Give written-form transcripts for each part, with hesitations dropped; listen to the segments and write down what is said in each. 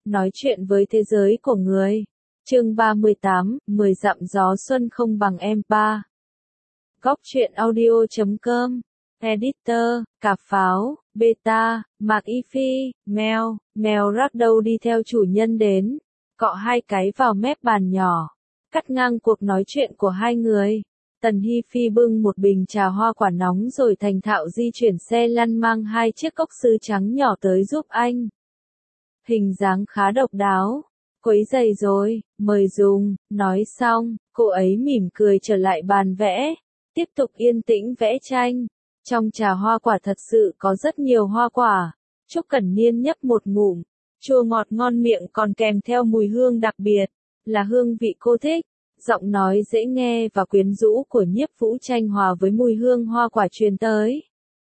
nói chuyện với thế giới của người. Chương 38, 10 dặm gió xuân không bằng em. 3. Góc truyện audio.com. Editor, Cà Pháo, Beta, Mạc Y Phi, Mèo rắc đâu đi theo chủ nhân đến, cọ hai cái vào mép bàn nhỏ, cắt ngang cuộc nói chuyện của hai người. Tần Hi Phi bưng một bình trà hoa quả nóng rồi thành thạo di chuyển xe lăn mang hai chiếc cốc sứ trắng nhỏ tới giúp anh. Hình dáng khá độc đáo. Quấy giày rồi, mời dùng, nói xong, cô ấy mỉm cười trở lại bàn vẽ, tiếp tục yên tĩnh vẽ tranh. Trong trà hoa quả thật sự có rất nhiều hoa quả. Trúc Cẩn Niên nhấp một ngụm, chua ngọt ngon miệng còn kèm theo mùi hương đặc biệt, là hương vị cô thích. Giọng nói dễ nghe và quyến rũ của Nhiếp Vũ Tranh hòa với mùi hương hoa quả truyền tới.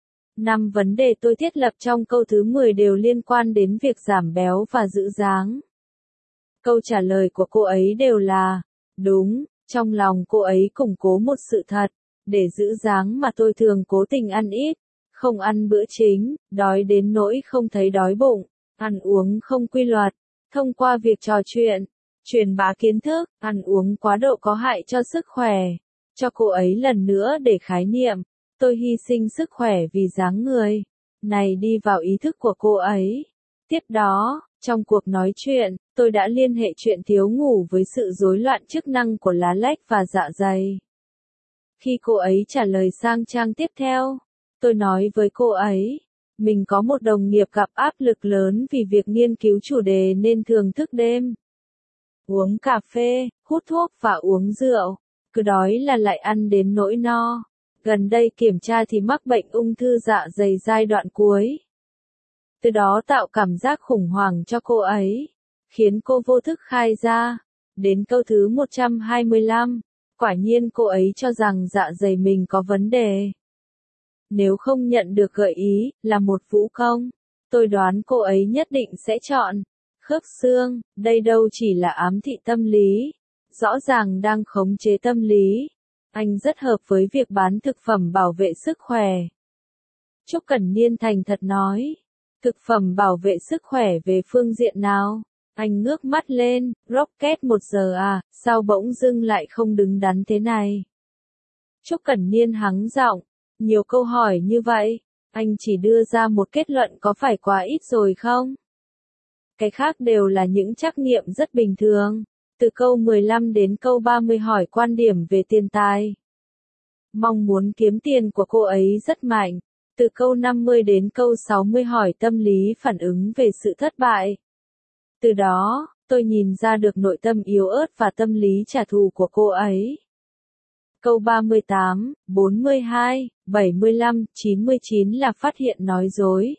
5 vấn đề tôi thiết lập trong câu thứ 10 đều liên quan đến việc giảm béo và giữ dáng. Câu trả lời của cô ấy đều là đúng. Trong lòng cô ấy củng cố một sự thật, để giữ dáng mà tôi thường cố tình ăn ít, không ăn bữa chính, đói đến nỗi không thấy đói bụng, ăn uống không quy luật. Thông qua việc trò chuyện, truyền bá kiến thức, ăn uống quá độ có hại cho sức khỏe. Cho cô ấy lần nữa để khái niệm, tôi hy sinh sức khỏe vì dáng người này đi vào ý thức của cô ấy. Tiếp đó, trong cuộc nói chuyện, tôi đã liên hệ chuyện thiếu ngủ với sự rối loạn chức năng của lá lách và dạ dày. Khi cô ấy trả lời sang trang tiếp theo, tôi nói với cô ấy, mình có một đồng nghiệp gặp áp lực lớn vì việc nghiên cứu chủ đề nên thường thức đêm, uống cà phê, hút thuốc và uống rượu, cứ đói là lại ăn đến nỗi no. Gần đây kiểm tra thì mắc bệnh ung thư dạ dày giai đoạn cuối. Từ đó tạo cảm giác khủng hoảng cho cô ấy, khiến cô vô thức khai ra. Đến câu thứ 125, quả nhiên cô ấy cho rằng dạ dày mình có vấn đề. Nếu không nhận được gợi ý, là một vũ công, tôi đoán cô ấy nhất định sẽ chọn khớp xương, đây đâu chỉ là ám thị tâm lý, rõ ràng đang khống chế tâm lý. Anh rất hợp với việc bán thực phẩm bảo vệ sức khỏe. Trúc Cẩn Niên thành thật nói, thực phẩm bảo vệ sức khỏe về phương diện nào? Anh ngước mắt lên, Rocket 1 giờ à, sao bỗng dưng lại không đứng đắn thế này? Trúc Cẩn Niên hắng giọng, nhiều câu hỏi như vậy, anh chỉ đưa ra một kết luận có phải quá ít rồi không? Cái khác đều là những trắc nghiệm rất bình thường. Từ câu 15 đến câu 30 hỏi quan điểm về tiền tài. Mong muốn kiếm tiền của cô ấy rất mạnh. Từ câu 50 đến câu 60 hỏi tâm lý phản ứng về sự thất bại. Từ đó, tôi nhìn ra được nội tâm yếu ớt và tâm lý trả thù của cô ấy. Câu 38, 42, 75, 99 là phát hiện nói dối.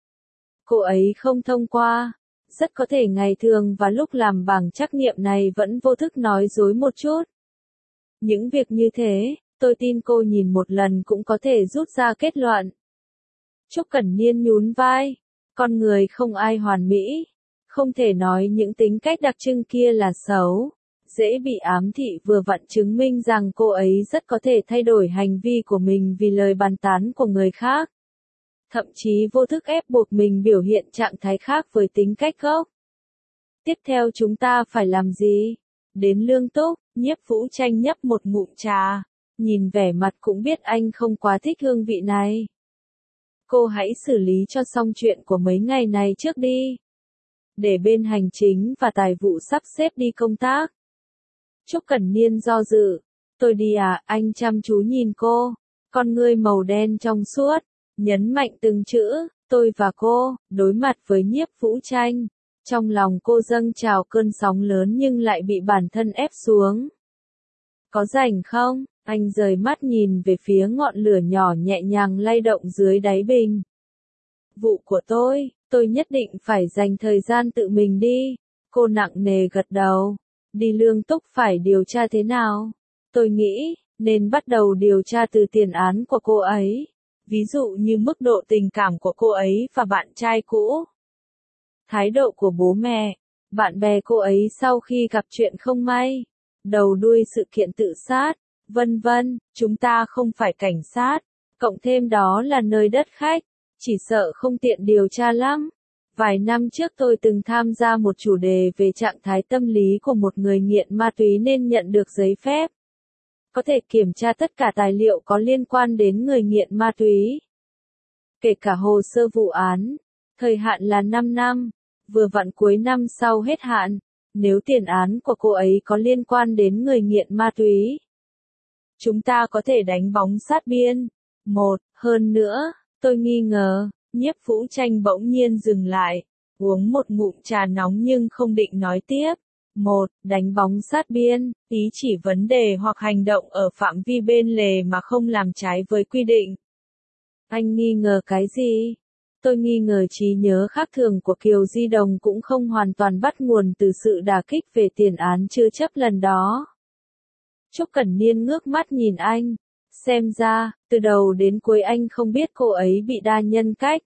Cô ấy không thông qua. Rất có thể ngày thường và lúc làm bảng trắc nghiệm này vẫn vô thức nói dối một chút. Những việc như thế, tôi tin cô nhìn một lần cũng có thể rút ra kết luận. Trúc Cẩn Niên nhún vai. Con người không ai hoàn mỹ. Không thể nói những tính cách đặc trưng kia là xấu. Dễ bị ám thị vừa vặn chứng minh rằng cô ấy rất có thể thay đổi hành vi của mình vì lời bàn tán của người khác. Thậm chí vô thức ép buộc mình biểu hiện trạng thái khác với tính cách gốc. Tiếp theo chúng ta phải làm gì? Đến Lương Túc, Nhiếp Vũ Tranh nhấp một ngụm trà. Nhìn vẻ mặt cũng biết anh không quá thích hương vị này. Cô hãy xử lý cho xong chuyện của mấy ngày này trước đi. Để bên hành chính và tài vụ sắp xếp đi công tác. Trúc Cẩn Niên do dự. Tôi đi à? Anh chăm chú nhìn cô. Con ngươi màu đen trong suốt. Nhấn mạnh từng chữ, tôi và cô, đối mặt với Nhiếp Vũ Tranh. Trong lòng cô dâng trào cơn sóng lớn nhưng lại bị bản thân ép xuống. Có rảnh không? Anh rời mắt nhìn về phía ngọn lửa nhỏ nhẹ nhàng lay động dưới đáy bình. Vụ của tôi nhất định phải dành thời gian tự mình đi. Cô nặng nề gật đầu. Đi Lương Túc phải điều tra thế nào? Tôi nghĩ, nên bắt đầu điều tra từ tiền án của cô ấy. Ví dụ như mức độ tình cảm của cô ấy và bạn trai cũ. Thái độ của bố mẹ, bạn bè cô ấy sau khi gặp chuyện không may. Đầu đuôi sự kiện tự sát, vân vân. Chúng ta không phải cảnh sát. Cộng thêm đó là nơi đất khách. Chỉ sợ không tiện điều tra lắm. Vài năm trước tôi từng tham gia một chủ đề về trạng thái tâm lý của một người nghiện ma túy nên nhận được giấy phép. Có thể kiểm tra tất cả tài liệu có liên quan đến người nghiện ma túy. Kể cả hồ sơ vụ án. Thời hạn là 5 năm. Vừa vặn cuối năm sau hết hạn. Nếu tiền án của cô ấy có liên quan đến người nghiện ma túy, chúng ta có thể đánh bóng sát biên. Hơn nữa, tôi nghi ngờ. Nhiếp Vũ Tranh bỗng nhiên dừng lại, uống một ngụm trà nóng nhưng không định nói tiếp. Đánh bóng sát biên, ý chỉ vấn đề hoặc hành động ở phạm vi bên lề mà không làm trái với quy định. Anh nghi ngờ cái gì? Tôi nghi ngờ trí nhớ khác thường của Kiều Di Đồng cũng không hoàn toàn bắt nguồn từ sự đả kích về tiền án chưa chấp lần đó. Trúc Cẩn Niên ngước mắt nhìn anh. Xem ra, từ đầu đến cuối anh không biết cô ấy bị đa nhân cách.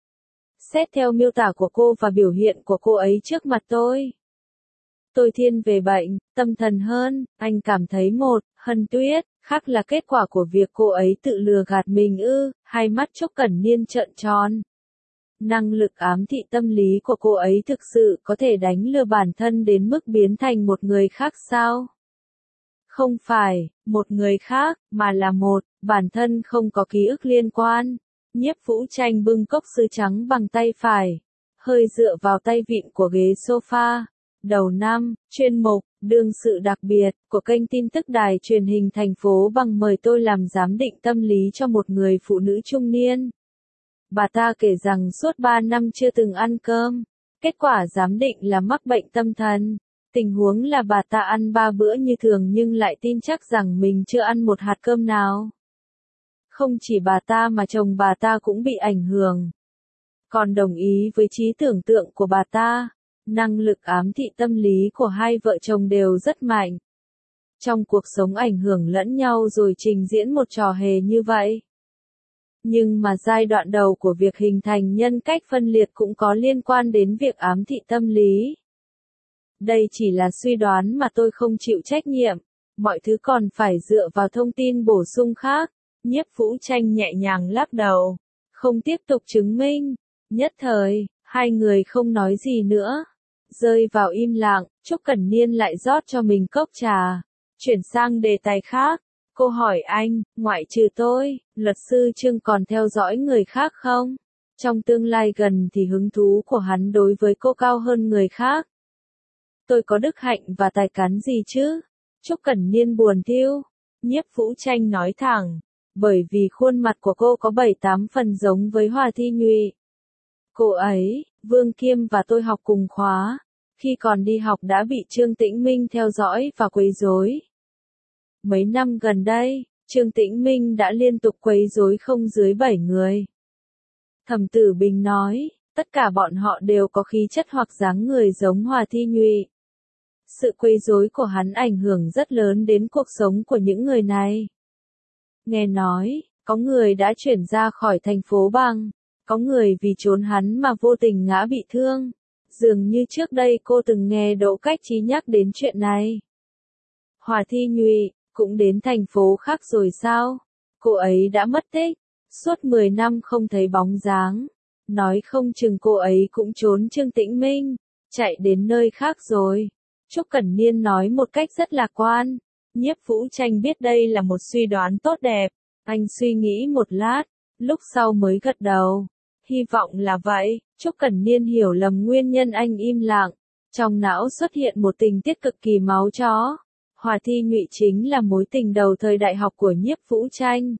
Xét theo miêu tả của cô và biểu hiện của cô ấy trước mặt tôi thiên về bệnh tâm thần hơn. Anh cảm thấy Hân Tuyết khác là kết quả của việc cô ấy tự lừa gạt mình ư? Hai mắt Trúc Cẩn Niên trợn tròn. Năng lực ám thị tâm lý của cô ấy thực sự có thể đánh lừa bản thân đến mức biến thành một người khác sao? Không phải một người khác, mà là bản thân không có ký ức liên quan. Nhiếp Vũ Tranh bưng cốc sứ trắng bằng tay phải, hơi dựa vào tay vịn của ghế sofa. Đầu năm, chuyên mục, đương sự đặc biệt, của kênh tin tức đài truyền hình thành phố bằng mời tôi làm giám định tâm lý cho một người phụ nữ trung niên. Bà ta kể rằng suốt 3 năm chưa từng ăn cơm. Kết quả giám định là mắc bệnh tâm thần. Tình huống là bà ta ăn 3 bữa như thường nhưng lại tin chắc rằng mình chưa ăn một hạt cơm nào. Không chỉ bà ta mà chồng bà ta cũng bị ảnh hưởng. Còn đồng ý với trí tưởng tượng của bà ta, năng lực ám thị tâm lý của hai vợ chồng đều rất mạnh. Trong cuộc sống ảnh hưởng lẫn nhau rồi trình diễn một trò hề như vậy. Nhưng mà giai đoạn đầu của việc hình thành nhân cách phân liệt cũng có liên quan đến việc ám thị tâm lý. Đây chỉ là suy đoán mà tôi không chịu trách nhiệm, mọi thứ còn phải dựa vào thông tin bổ sung khác. Nhiếp Vũ Tranh nhẹ nhàng lắc đầu, không tiếp tục chứng minh. Nhất thời, hai người không nói gì nữa. Rơi vào im lặng, Trúc Cẩn Niên lại rót cho mình cốc trà. Chuyển sang đề tài khác. Cô hỏi anh, ngoại trừ tôi, luật sư Trương còn theo dõi người khác không? Trong tương lai gần thì hứng thú của hắn đối với cô cao hơn người khác. Tôi có đức hạnh và tài cán gì chứ? Trúc Cẩn Niên buồn thiu. Nhiếp Vũ Tranh nói thẳng. Bởi vì khuôn mặt của cô có 7-8 phần giống với Hòa Thi Nhụy. Cô ấy, Vương Kiêm và tôi học cùng khóa. Khi còn đi học đã bị Trương Tĩnh Minh theo dõi và quấy rối. Mấy năm gần đây, Trương Tĩnh Minh đã liên tục quấy rối không dưới 7 người. Thẩm Tử Bình nói, tất cả bọn họ đều có khí chất hoặc dáng người giống Hòa Thi Nhụy. Sự quấy rối của hắn ảnh hưởng rất lớn đến cuộc sống của những người này. Nghe nói, có người đã chuyển ra khỏi thành phố bằng, có người vì trốn hắn mà vô tình ngã bị thương. Dường như trước đây cô từng nghe Đỗ Cách Trí nhắc đến chuyện này. Hòa Thi Nhụy, cũng đến thành phố khác rồi sao? Cô ấy đã mất tích, suốt 10 năm không thấy bóng dáng. Nói không chừng cô ấy cũng trốn Trương Tĩnh Minh, chạy đến nơi khác rồi. Trúc Cẩn Niên nói một cách rất lạc quan. Nhiếp Vũ Tranh biết đây là một suy đoán tốt đẹp. Anh suy nghĩ một lát, lúc sau mới gật đầu. Hy vọng là vậy. Trúc Cẩn Niên hiểu lầm nguyên nhân anh im lặng. Trong não xuất hiện một tình tiết cực kỳ máu chó. Hòa Thi Nhụy chính là mối tình đầu thời đại học của Nhiếp Vũ Tranh.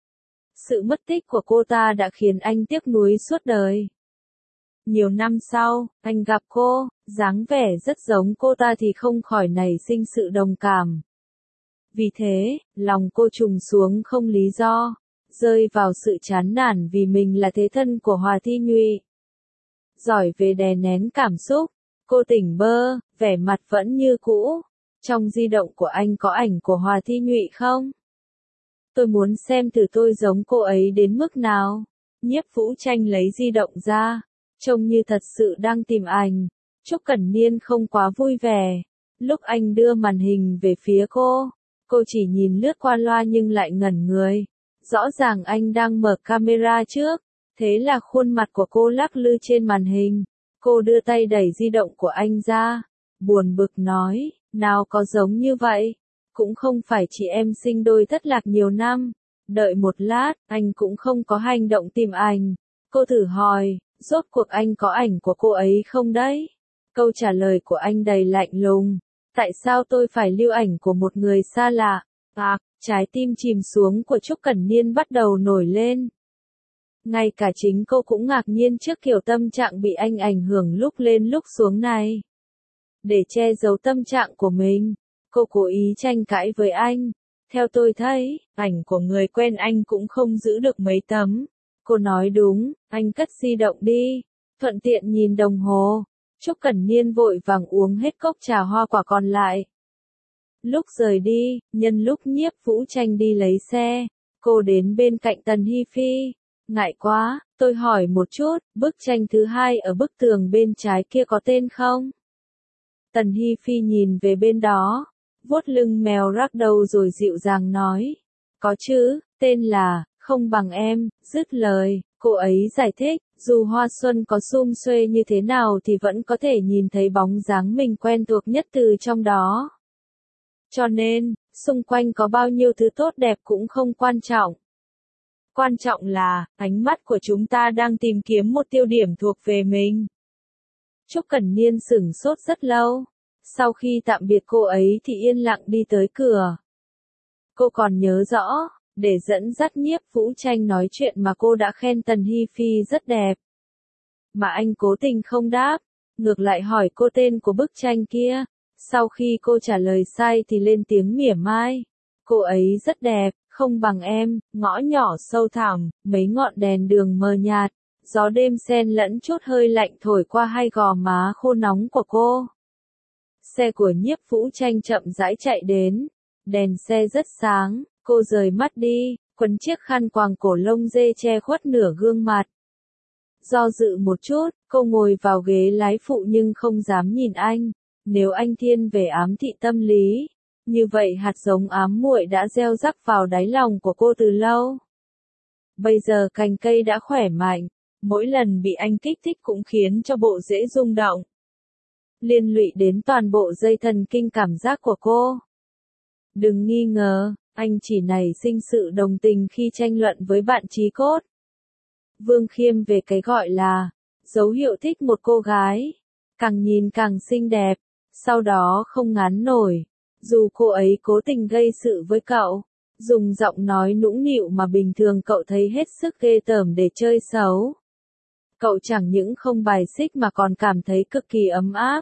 Sự mất tích của cô ta đã khiến anh tiếc nuối suốt đời. Nhiều năm sau, anh gặp cô, dáng vẻ rất giống cô ta thì không khỏi nảy sinh sự đồng cảm. Vì thế, lòng cô trùng xuống không lý do, rơi vào sự chán nản vì mình là thế thân của Hòa Thi Nhụy. Giỏi về đè nén cảm xúc, cô tỉnh bơ, vẻ mặt vẫn như cũ. Trong di động của anh có ảnh của Hòa Thi Nhụy không? Tôi muốn xem thử tôi giống cô ấy đến mức nào. Nhiếp Vũ Tranh lấy di động ra, trông như thật sự đang tìm ảnh. Trúc Cẩn Niên không quá vui vẻ. Lúc anh đưa màn hình về phía cô chỉ nhìn lướt qua loa nhưng lại ngẩn người. Rõ ràng anh đang mở camera trước, thế là khuôn mặt của cô lắc lư trên màn hình. Cô đưa tay đẩy di động của anh ra, buồn bực nói, nào có giống như vậy, cũng không phải chị em sinh đôi thất lạc nhiều năm. Đợi một lát, anh cũng không có hành động tìm ảnh. Cô thử hỏi, rốt cuộc anh có ảnh của cô ấy không đấy? Câu trả lời của anh đầy lạnh lùng. Tại sao tôi phải lưu ảnh của một người xa lạ? Trái tim chìm xuống của Trúc Cẩn Niên bắt đầu nổi lên. Ngay cả chính cô cũng ngạc nhiên trước kiểu tâm trạng bị anh ảnh hưởng lúc lên lúc xuống này. Để che giấu tâm trạng của mình, cô cố ý tranh cãi với anh. Theo tôi thấy, ảnh của người quen anh cũng không giữ được mấy tấm. Cô nói đúng, anh cất di động đi, thuận tiện nhìn đồng hồ. Trúc Cẩn Niên vội vàng uống hết cốc trà hoa quả còn lại. Lúc rời đi, nhân lúc Nhiếp Vũ Tranh đi lấy xe, cô đến bên cạnh Tần Hi Phi. Ngại quá, tôi hỏi một chút, bức tranh thứ hai ở bức tường bên trái kia có tên không? Tần Hi Phi nhìn về bên đó, vuốt lưng mèo ragdoll rồi dịu dàng nói. Có chứ, tên là, Không Bằng Em. Dứt lời, cô ấy giải thích, dù hoa xuân có sum xuê như thế nào thì vẫn có thể nhìn thấy bóng dáng mình quen thuộc nhất từ trong đó. Cho nên, xung quanh có bao nhiêu thứ tốt đẹp cũng không quan trọng. Quan trọng là, ánh mắt của chúng ta đang tìm kiếm một tiêu điểm thuộc về mình. Trúc Cẩn Niên sửng sốt rất lâu. Sau khi tạm biệt cô ấy thì yên lặng đi tới cửa. Cô còn nhớ rõ, để dẫn dắt Nhiếp Vũ Tranh nói chuyện mà cô đã khen Tần Hi Phi rất đẹp. Mà anh cố tình không đáp, ngược lại hỏi cô tên của bức tranh kia. Sau khi cô trả lời sai thì lên tiếng mỉa mai. Cô ấy rất đẹp, không bằng em, ngõ nhỏ sâu thẳm, mấy ngọn đèn đường mờ nhạt, gió đêm xen lẫn chút hơi lạnh thổi qua hai gò má khô nóng của cô. Xe của Nhiếp Vũ Tranh chậm rãi chạy đến, đèn xe rất sáng, cô rời mắt đi, quấn chiếc khăn quàng cổ lông dê che khuất nửa gương mặt. Do dự một chút, cô ngồi vào ghế lái phụ nhưng không dám nhìn anh. Nếu anh thiên về ám thị tâm lý, như vậy hạt giống ám muội đã gieo rắc vào đáy lòng của cô từ lâu. Bây giờ cành cây đã khỏe mạnh, mỗi lần bị anh kích thích cũng khiến cho bộ rễ rung động. Liên lụy đến toàn bộ dây thần kinh cảm giác của cô. Đừng nghi ngờ, anh chỉ nảy sinh sự đồng tình khi tranh luận với bạn chí cốt. Vương Khiêm về cái gọi là dấu hiệu thích một cô gái, càng nhìn càng xinh đẹp, sau đó không ngán nổi. Dù cô ấy cố tình gây sự với cậu, dùng giọng nói nũng nịu mà bình thường cậu thấy hết sức ghê tởm để chơi xấu. Cậu chẳng những không bài xích mà còn cảm thấy cực kỳ ấm áp.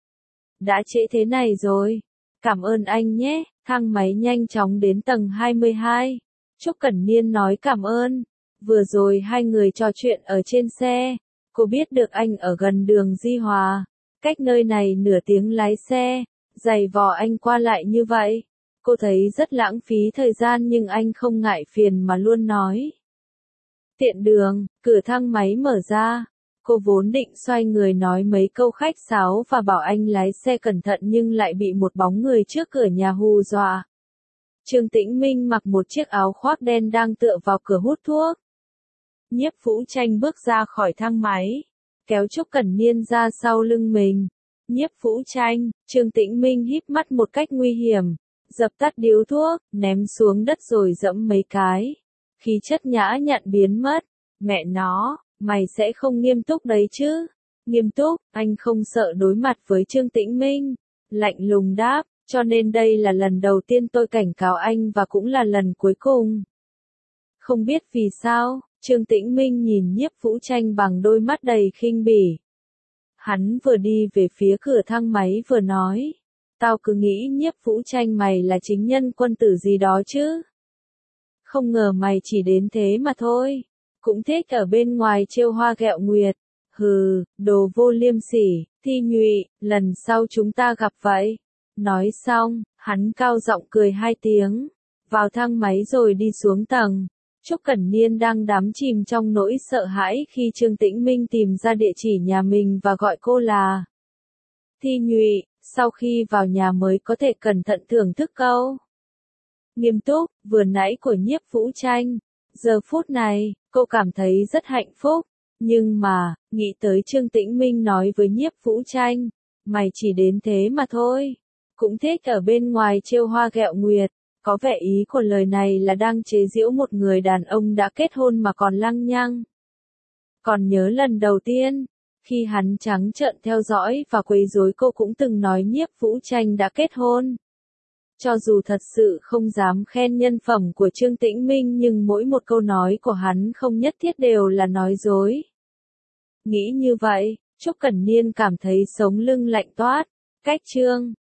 Đã trễ thế này rồi. Cảm ơn anh nhé. Thang máy nhanh chóng đến tầng 22. Trúc Cẩn Niên nói cảm ơn. Vừa rồi hai người trò chuyện ở trên xe. Cô biết được anh ở gần đường Di Hòa. Cách nơi này nửa tiếng lái xe. Giày vò anh qua lại như vậy. Cô thấy rất lãng phí thời gian nhưng anh không ngại phiền mà luôn nói. Tiện đường, cửa thang máy mở ra. Cô vốn định xoay người nói mấy câu khách sáo và bảo anh lái xe cẩn thận nhưng lại bị một bóng người trước cửa nhà hù dọa. Trương Tĩnh Minh mặc một chiếc áo khoác đen đang tựa vào cửa hút thuốc. Nhiếp Vũ Tranh bước ra khỏi thang máy, kéo Trúc Cẩn Niên ra sau lưng mình. Nhiếp Vũ Tranh, Trương Tĩnh Minh híp mắt một cách nguy hiểm, dập tắt điếu thuốc, ném xuống đất rồi dẫm mấy cái. Khí chất nhã nhặn biến mất. Mẹ nó, mày sẽ không nghiêm túc đấy chứ? Nghiêm túc, anh không sợ đối mặt với Trương Tĩnh Minh. Lạnh lùng đáp, cho nên đây là lần đầu tiên tôi cảnh cáo anh và cũng là lần cuối cùng. Không biết vì sao, Trương Tĩnh Minh nhìn Nhiếp Vũ Tranh bằng đôi mắt đầy khinh bỉ. Hắn vừa đi về phía cửa thang máy vừa nói. Tao cứ nghĩ Nhiếp Vũ Tranh mày là chính nhân quân tử gì đó chứ. Không ngờ mày chỉ đến thế mà thôi. Cũng thích ở bên ngoài trêu hoa ghẹo nguyệt. Hừ, đồ vô liêm sỉ, Thi Nhụy, lần sau chúng ta gặp vậy. Nói xong, hắn cao giọng cười hai tiếng. Vào thang máy rồi đi xuống tầng. Trúc Cẩn Niên đang đắm chìm trong nỗi sợ hãi khi Trương Tĩnh Minh tìm ra địa chỉ nhà mình và gọi cô là Thi Nhụy. Sau khi vào nhà mới có thể cẩn thận thưởng thức câu nghiêm túc vừa nãy của Nhiếp Vũ Tranh. Giờ phút này, cô cảm thấy rất hạnh phúc. Nhưng mà, nghĩ tới Trương Tĩnh Minh nói với Nhiếp Vũ Tranh, mày chỉ đến thế mà thôi. Cũng thích ở bên ngoài trêu hoa ghẹo nguyệt, có vẻ ý của lời này là đang chế giễu một người đàn ông đã kết hôn mà còn lăng nhăng. Còn nhớ lần đầu tiên, khi hắn trắng trợn theo dõi và quấy rối cô cũng từng nói Nhiếp Vũ Tranh đã kết hôn. Cho dù thật sự không dám khen nhân phẩm của Trương Tĩnh Minh nhưng mỗi một câu nói của hắn không nhất thiết đều là nói dối. Nghĩ như vậy, Trúc Cẩn Niên cảm thấy sống lưng lạnh toát, cách Trương